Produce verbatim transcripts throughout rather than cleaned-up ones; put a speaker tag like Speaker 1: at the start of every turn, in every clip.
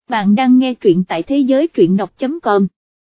Speaker 1: bạn đang nghe truyện tại thế giới truyện đọc chấm com.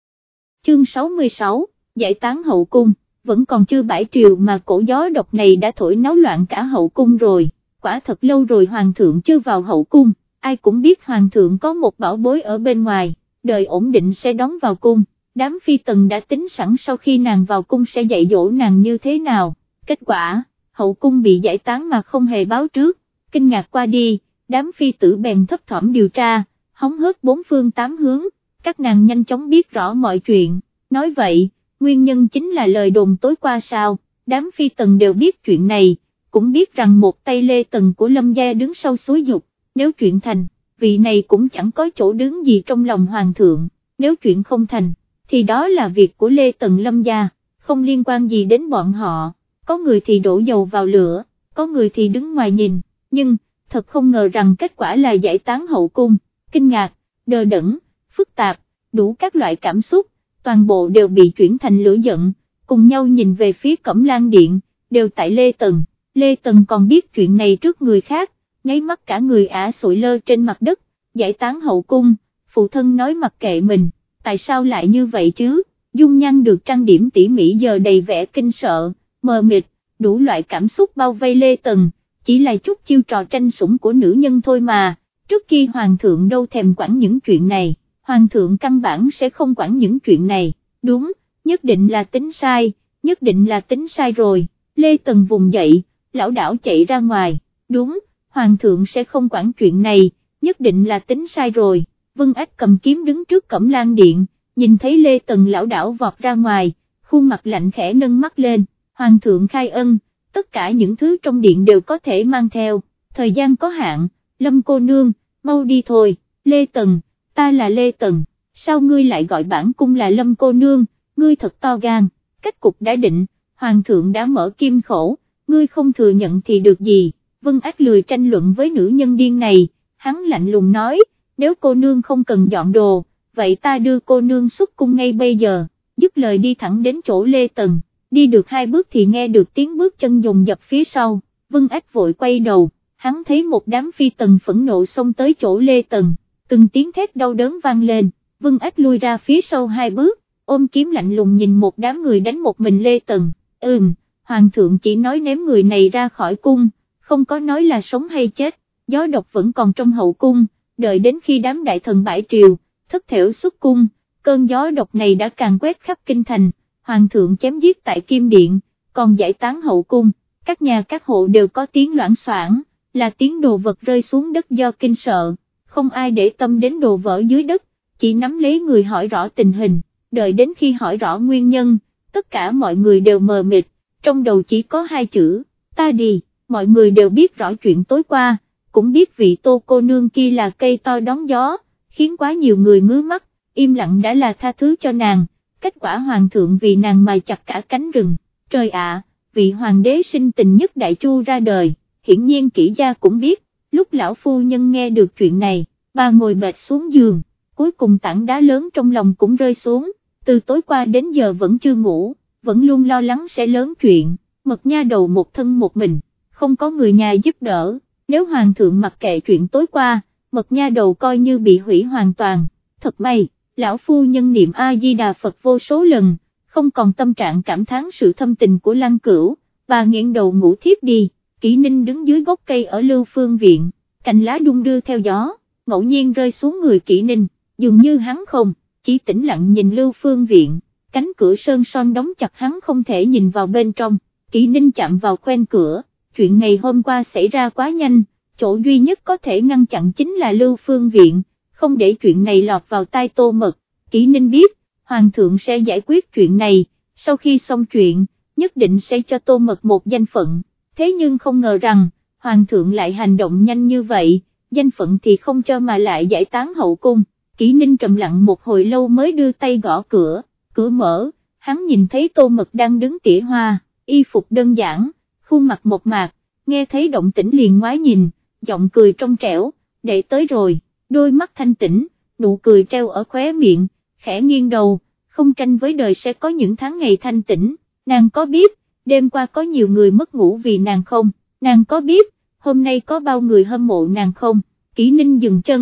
Speaker 1: Chương sáu mươi sáu, giải tán hậu cung, vẫn còn chưa bãi triều mà cổ gió độc này đã thổi náo loạn cả hậu cung rồi, quả thật lâu rồi hoàng thượng chưa vào hậu cung, ai cũng biết hoàng thượng có một bảo bối ở bên ngoài, đợi ổn định sẽ đón vào cung, đám phi tần đã tính sẵn sau khi nàng vào cung sẽ dạy dỗ nàng như thế nào, kết quả, hậu cung bị giải tán mà không hề báo trước, kinh ngạc qua đi, đám phi tử bèn thấp thỏm điều tra, hóng hớt bốn phương tám hướng, các nàng nhanh chóng biết rõ mọi chuyện, nói vậy, nguyên nhân chính là lời đồn tối qua sao, đám phi tần đều biết chuyện này, cũng biết rằng một tay Lê Tần của Lâm gia đứng sau xúi dục, nếu chuyện thành, vị này cũng chẳng có chỗ đứng gì trong lòng hoàng thượng, nếu chuyện không thành, thì đó là việc của Lê Tần Lâm gia, không liên quan gì đến bọn họ, có người thì đổ dầu vào lửa, có người thì đứng ngoài nhìn, nhưng, thật không ngờ rằng kết quả là giải tán hậu cung, kinh ngạc, đờ đẫn, phức tạp, đủ các loại cảm xúc, toàn bộ đều bị chuyển thành lửa giận, cùng nhau nhìn về phía Cẩm Lan Điện, đều tại Lê Tần, Lê Tần còn biết chuyện này trước người khác, nháy mắt cả người ả sụi lơ trên mặt đất, giải tán hậu cung, phụ thân nói mặc kệ mình, tại sao lại như vậy chứ, dung nhan được trang điểm tỉ mỉ giờ đầy vẻ kinh sợ, mờ mịt, đủ loại cảm xúc bao vây Lê Tần, chỉ là chút chiêu trò tranh sủng của nữ nhân thôi mà, trước khi hoàng thượng đâu thèm quản những chuyện này, hoàng thượng căn bản sẽ không quản những chuyện này, đúng, nhất định là tính sai, nhất định là tính sai rồi, Lê Tần vùng dậy, lão đảo chạy ra ngoài, đúng, hoàng thượng sẽ không quản chuyện này, nhất định là tính sai rồi, Vân Ách cầm kiếm đứng trước Cẩm Lan Điện, nhìn thấy Lê Tần lão đảo vọt ra ngoài, khuôn mặt lạnh khẽ nâng mắt lên, hoàng thượng khai ân, tất cả những thứ trong điện đều có thể mang theo, thời gian có hạn, Lâm cô nương, mau đi thôi, Lê Tần, ta là Lê Tần, sao ngươi lại gọi bản cung là Lâm cô nương, ngươi thật to gan, kết cục đã định, hoàng thượng đã mở kim khẩu, ngươi không thừa nhận thì được gì, Vân Ách lười tranh luận với nữ nhân điên này, hắn lạnh lùng nói, nếu cô nương không cần dọn đồ, vậy ta đưa cô nương xuất cung ngay bây giờ, dứt lời đi thẳng đến chỗ Lê Tần, đi được hai bước thì nghe được tiếng bước chân dồn dập phía sau, Vân Ách vội quay đầu, hắn thấy một đám phi tần phẫn nộ xông tới chỗ Lê Tần, từng tiếng thét đau đớn vang lên, Vân Ách lui ra phía sau hai bước, ôm kiếm lạnh lùng nhìn một đám người đánh một mình Lê Tần, ừm, hoàng thượng chỉ nói ném người này ra khỏi cung, không có nói là sống hay chết, gió độc vẫn còn trong hậu cung, đợi đến khi đám đại thần bãi triều, thất thểu xuất cung, cơn gió độc này đã càn quét khắp kinh thành, hoàng thượng chém giết tại Kim Điện, còn giải tán hậu cung, các nhà các hộ đều có tiếng loảng xoảng, là tiếng đồ vật rơi xuống đất do kinh sợ, không ai để tâm đến đồ vỡ dưới đất, chỉ nắm lấy người hỏi rõ tình hình, đợi đến khi hỏi rõ nguyên nhân, tất cả mọi người đều mờ mịt, trong đầu chỉ có hai chữ, ta đi, mọi người đều biết rõ chuyện tối qua, cũng biết vị Tô cô nương kia là cây to đón gió, khiến quá nhiều người ngứa mắt, im lặng đã là tha thứ cho nàng, kết quả hoàng thượng vì nàng mà chặt cả cánh rừng, trời ạ, vị hoàng đế sinh tình nhất đại chu ra đời, hiển nhiên kỹ gia cũng biết, lúc lão phu nhân nghe được chuyện này, bà ngồi bệt xuống giường, cuối cùng tảng đá lớn trong lòng cũng rơi xuống, từ tối qua đến giờ vẫn chưa ngủ, vẫn luôn lo lắng sẽ lớn chuyện, Mật nha đầu một thân một mình, không có người nhà giúp đỡ, nếu hoàng thượng mặc kệ chuyện tối qua, Mật nha đầu coi như bị hủy hoàn toàn, thật may, lão phu nhân niệm A-di-đà Phật vô số lần, không còn tâm trạng cảm thán sự thâm tình của Lăng Cửu, bà nghiêng đầu ngủ thiếp đi, Kỷ Ninh đứng dưới gốc cây ở Lưu Phương Viện, cành lá đung đưa theo gió, ngẫu nhiên rơi xuống người Kỷ Ninh, dường như hắn không, chỉ tĩnh lặng nhìn Lưu Phương Viện, cánh cửa sơn son đóng chặt hắn không thể nhìn vào bên trong, Kỷ Ninh chạm vào khoen cửa, chuyện ngày hôm qua xảy ra quá nhanh, chỗ duy nhất có thể ngăn chặn chính là Lưu Phương Viện, không để chuyện này lọt vào tai Tô Mật, Kỷ Ninh biết, Hoàng thượng sẽ giải quyết chuyện này, sau khi xong chuyện, nhất định sẽ cho Tô Mật một danh phận, thế nhưng không ngờ rằng, Hoàng thượng lại hành động nhanh như vậy, danh phận thì không cho mà lại giải tán hậu cung, Kỷ Ninh trầm lặng một hồi lâu mới đưa tay gõ cửa, cửa mở, hắn nhìn thấy Tô Mật đang đứng tỉa hoa, y phục đơn giản, khuôn mặt mộc mạc, nghe thấy động tĩnh liền ngoái nhìn, giọng cười trong trẻo, đệ tới rồi, đôi mắt thanh tĩnh, nụ cười treo ở khóe miệng, khẽ nghiêng đầu, không tranh với đời sẽ có những tháng ngày thanh tĩnh, nàng có biết, đêm qua có nhiều người mất ngủ vì nàng không, nàng có biết, hôm nay có bao người hâm mộ nàng không, Kỷ Ninh dừng chân,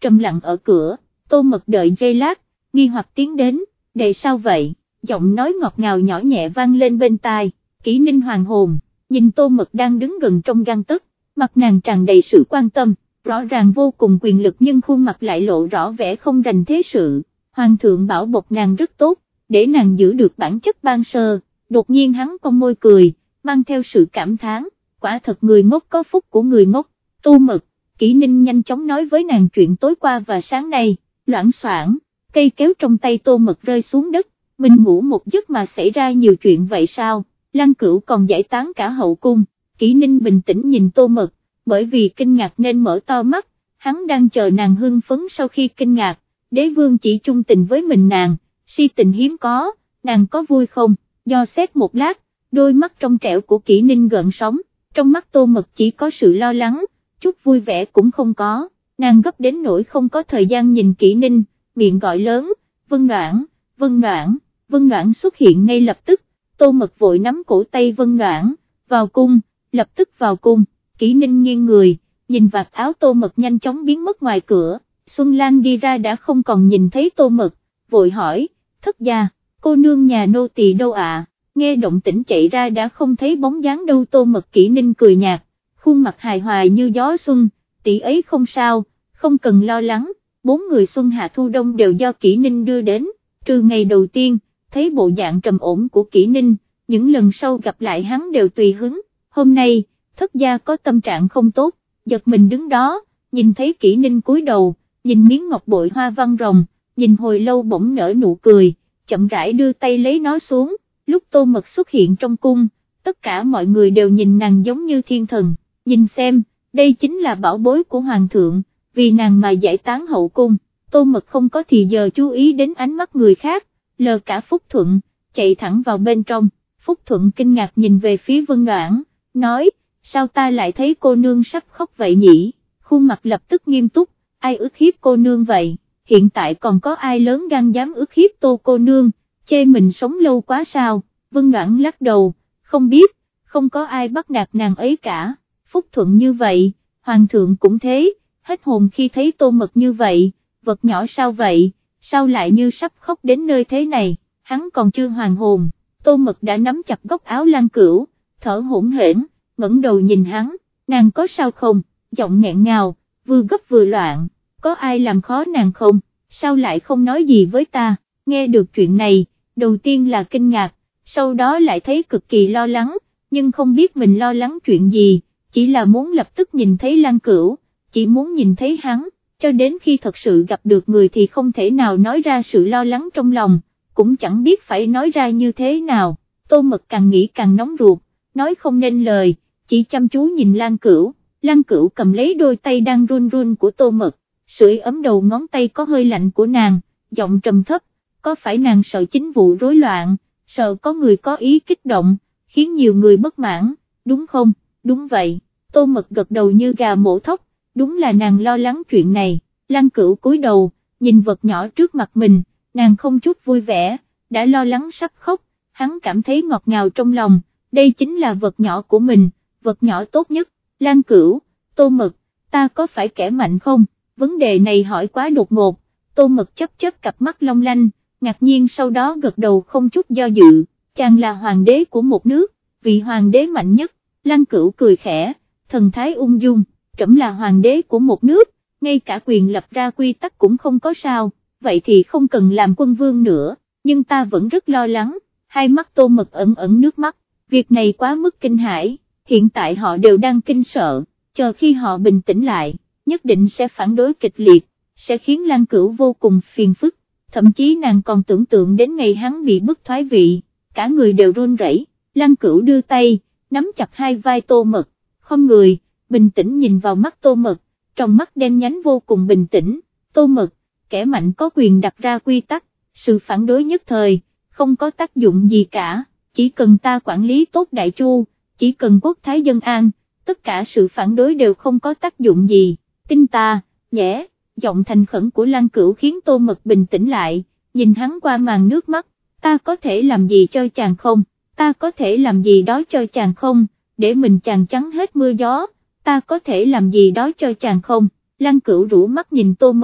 Speaker 1: trầm lặng ở cửa. Tô Mật đợi giây lát, nghi hoặc tiến đến, đệ sao vậy, giọng nói ngọt ngào nhỏ nhẹ vang lên bên tai. Kỷ Ninh hoàng hồn, nhìn Tô Mật đang đứng gần trong gang tấc, mặt nàng tràn đầy sự quan tâm, rõ ràng vô cùng quyền lực nhưng khuôn mặt lại lộ rõ vẻ không rành thế sự. Hoàng thượng bảo bọc nàng rất tốt, để nàng giữ được bản chất ban sơ. Đột nhiên hắn cong môi cười, mang theo sự cảm thán, quả thật người ngốc có phúc của người ngốc. Tô Mật, Kỷ Ninh nhanh chóng nói với nàng chuyện tối qua và sáng nay. Loảng xoảng, cây kéo trong tay Tô Mật rơi xuống đất, mình ngủ một giấc mà xảy ra nhiều chuyện vậy sao? Lăng Cửu còn giải tán cả hậu cung. Kỷ Ninh bình tĩnh nhìn Tô Mật, bởi vì kinh ngạc nên mở to mắt, hắn đang chờ nàng hưng phấn. Sau khi kinh ngạc, đế vương chỉ chung tình với mình nàng, si tình hiếm có, nàng có vui không? Do xét một lát, đôi mắt trong trẻo của Kỷ Ninh gợn sóng, trong mắt Tô Mật chỉ có sự lo lắng, chút vui vẻ cũng không có. Nàng gấp đến nỗi không có thời gian nhìn Kỷ Ninh, miệng gọi lớn, Vân Noãn, Vân Noãn. Vân Noãn xuất hiện ngay lập tức, Tô Mật vội nắm cổ tay Vân Noãn, vào cung, lập tức vào cung. Kỷ Ninh nghiêng người, nhìn vạt áo Tô Mật nhanh chóng biến mất ngoài cửa. Xuân Lan đi ra đã không còn nhìn thấy Tô Mật, vội hỏi, thất gia, cô nương nhà nô tỳ đâu ạ? Nghe động tĩnh chạy ra đã không thấy bóng dáng đâu. Tô Mật Kỷ Ninh cười nhạt, khuôn mặt hài hòa như gió xuân, tỷ ấy không sao, không cần lo lắng. Bốn người xuân hạ thu đông đều do Kỷ Ninh đưa đến, trừ ngày đầu tiên, thấy bộ dạng trầm ổn của Kỷ Ninh, những lần sau gặp lại hắn đều tùy hứng. Hôm nay, thất gia có tâm trạng không tốt, giật mình đứng đó, nhìn thấy Kỷ Ninh cúi đầu, nhìn miếng ngọc bội hoa văn rồng, nhìn hồi lâu bỗng nở nụ cười, chậm rãi đưa tay lấy nó xuống. Lúc Tô Mật xuất hiện trong cung, tất cả mọi người đều nhìn nàng giống như thiên thần, nhìn xem, đây chính là bảo bối của hoàng thượng, vì nàng mà giải tán hậu cung. Tô Mật không có thì giờ chú ý đến ánh mắt người khác, lờ cả Phúc Thuận, chạy thẳng vào bên trong. Phúc Thuận kinh ngạc nhìn về phía Vân Noãn, nói, sao ta lại thấy cô nương sắp khóc vậy nhỉ? Khuôn mặt lập tức nghiêm túc, ai ức hiếp cô nương vậy? Hiện tại còn có ai lớn gan dám ức hiếp Tô cô nương, chê mình sống lâu quá sao? Vân Noãn lắc đầu, không biết, không có ai bắt nạt nàng ấy cả. Phúc Thuận như vậy, hoàng thượng cũng thế, hết hồn khi thấy Tô Mật như vậy, vật nhỏ sao vậy, sao lại như sắp khóc đến nơi thế này? Hắn còn chưa hoàn hồn, Tô Mật đã nắm chặt góc áo Lan Cửu, thở hổn hển, ngẩng đầu nhìn hắn, nàng có sao không? Giọng nghẹn ngào, vừa gấp vừa loạn, có ai làm khó nàng không? Sao lại không nói gì với ta? Nghe được chuyện này, đầu tiên là kinh ngạc, sau đó lại thấy cực kỳ lo lắng, nhưng không biết mình lo lắng chuyện gì, chỉ là muốn lập tức nhìn thấy Lan Cửu, chỉ muốn nhìn thấy hắn, cho đến khi thật sự gặp được người thì không thể nào nói ra sự lo lắng trong lòng, cũng chẳng biết phải nói ra như thế nào. Tô Mật càng nghĩ càng nóng ruột, nói không nên lời, chỉ chăm chú nhìn Lan Cửu. Lan Cửu cầm lấy đôi tay đang run run của Tô Mật, sưởi ấm đầu ngón tay có hơi lạnh của nàng, giọng trầm thấp, có phải nàng sợ chính vụ rối loạn, sợ có người có ý kích động, khiến nhiều người bất mãn, đúng không? Đúng vậy. Tô Mật gật đầu như gà mổ thóc, đúng là nàng lo lắng chuyện này. Lan Cửu cúi đầu, nhìn vật nhỏ trước mặt mình, nàng không chút vui vẻ, đã lo lắng sắp khóc, hắn cảm thấy ngọt ngào trong lòng, đây chính là vật nhỏ của mình, vật nhỏ tốt nhất. Lan Cửu, Tô Mật, ta có phải kẻ mạnh không? Vấn đề này hỏi quá đột ngột, Tô Mật chấp chớp cặp mắt long lanh, ngạc nhiên sau đó gật đầu không chút do dự, chàng là hoàng đế của một nước, vị hoàng đế mạnh nhất. Lan Cửu cười khẽ, thần thái ung dung, trẫm là hoàng đế của một nước, ngay cả quyền lập ra quy tắc cũng không có sao, vậy thì không cần làm quân vương nữa, nhưng ta vẫn rất lo lắng. Hai mắt Tô Mật ẩn ẩn nước mắt, việc này quá mức kinh hãi, hiện tại họ đều đang kinh sợ, chờ khi họ bình tĩnh lại, nhất định sẽ phản đối kịch liệt, sẽ khiến Lan Cửu vô cùng phiền phức, thậm chí nàng còn tưởng tượng đến ngày hắn bị bức thoái vị, cả người đều run rẩy. Lan Cửu đưa tay, nắm chặt hai vai Tô Mật, không người, bình tĩnh nhìn vào mắt Tô Mật, trong mắt đen nhánh vô cùng bình tĩnh. Tô Mật, kẻ mạnh có quyền đặt ra quy tắc, sự phản đối nhất thời, không có tác dụng gì cả, chỉ cần ta quản lý tốt Đại Chu, chỉ cần quốc thái dân an, tất cả sự phản đối đều không có tác dụng gì, tin ta, nhẽ. Giọng thành khẩn của Lan Cửu khiến Tô Mật bình tĩnh lại, nhìn hắn qua màn nước mắt, ta có thể làm gì cho chàng không, ta có thể làm gì đó cho chàng không, để mình chàng chắn hết mưa gió, ta có thể làm gì đó cho chàng không? Lan Cửu rũ mắt nhìn Tô Mật,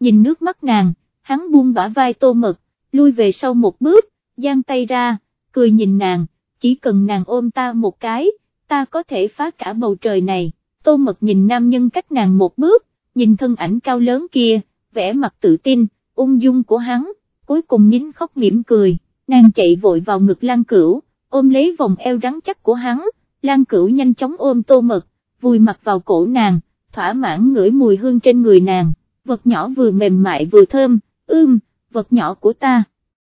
Speaker 1: nhìn nước mắt nàng, hắn buông bả vai Tô Mật, lui về sau một bước, giang tay ra, cười nhìn nàng, chỉ cần nàng ôm ta một cái, ta có thể phá cả bầu trời này. Tô Mật nhìn nam nhân cách nàng một bước, nhìn thân ảnh cao lớn kia, vẻ mặt tự tin, ung dung của hắn, cuối cùng nín khóc mỉm cười, nàng chạy vội vào ngực Lan Cửu, ôm lấy vòng eo rắn chắc của hắn, Lan Cửu nhanh chóng ôm Tô Mật, vùi mặt vào cổ nàng, thỏa mãn ngửi mùi hương trên người nàng, vật nhỏ vừa mềm mại vừa thơm, ưm, vật nhỏ của ta.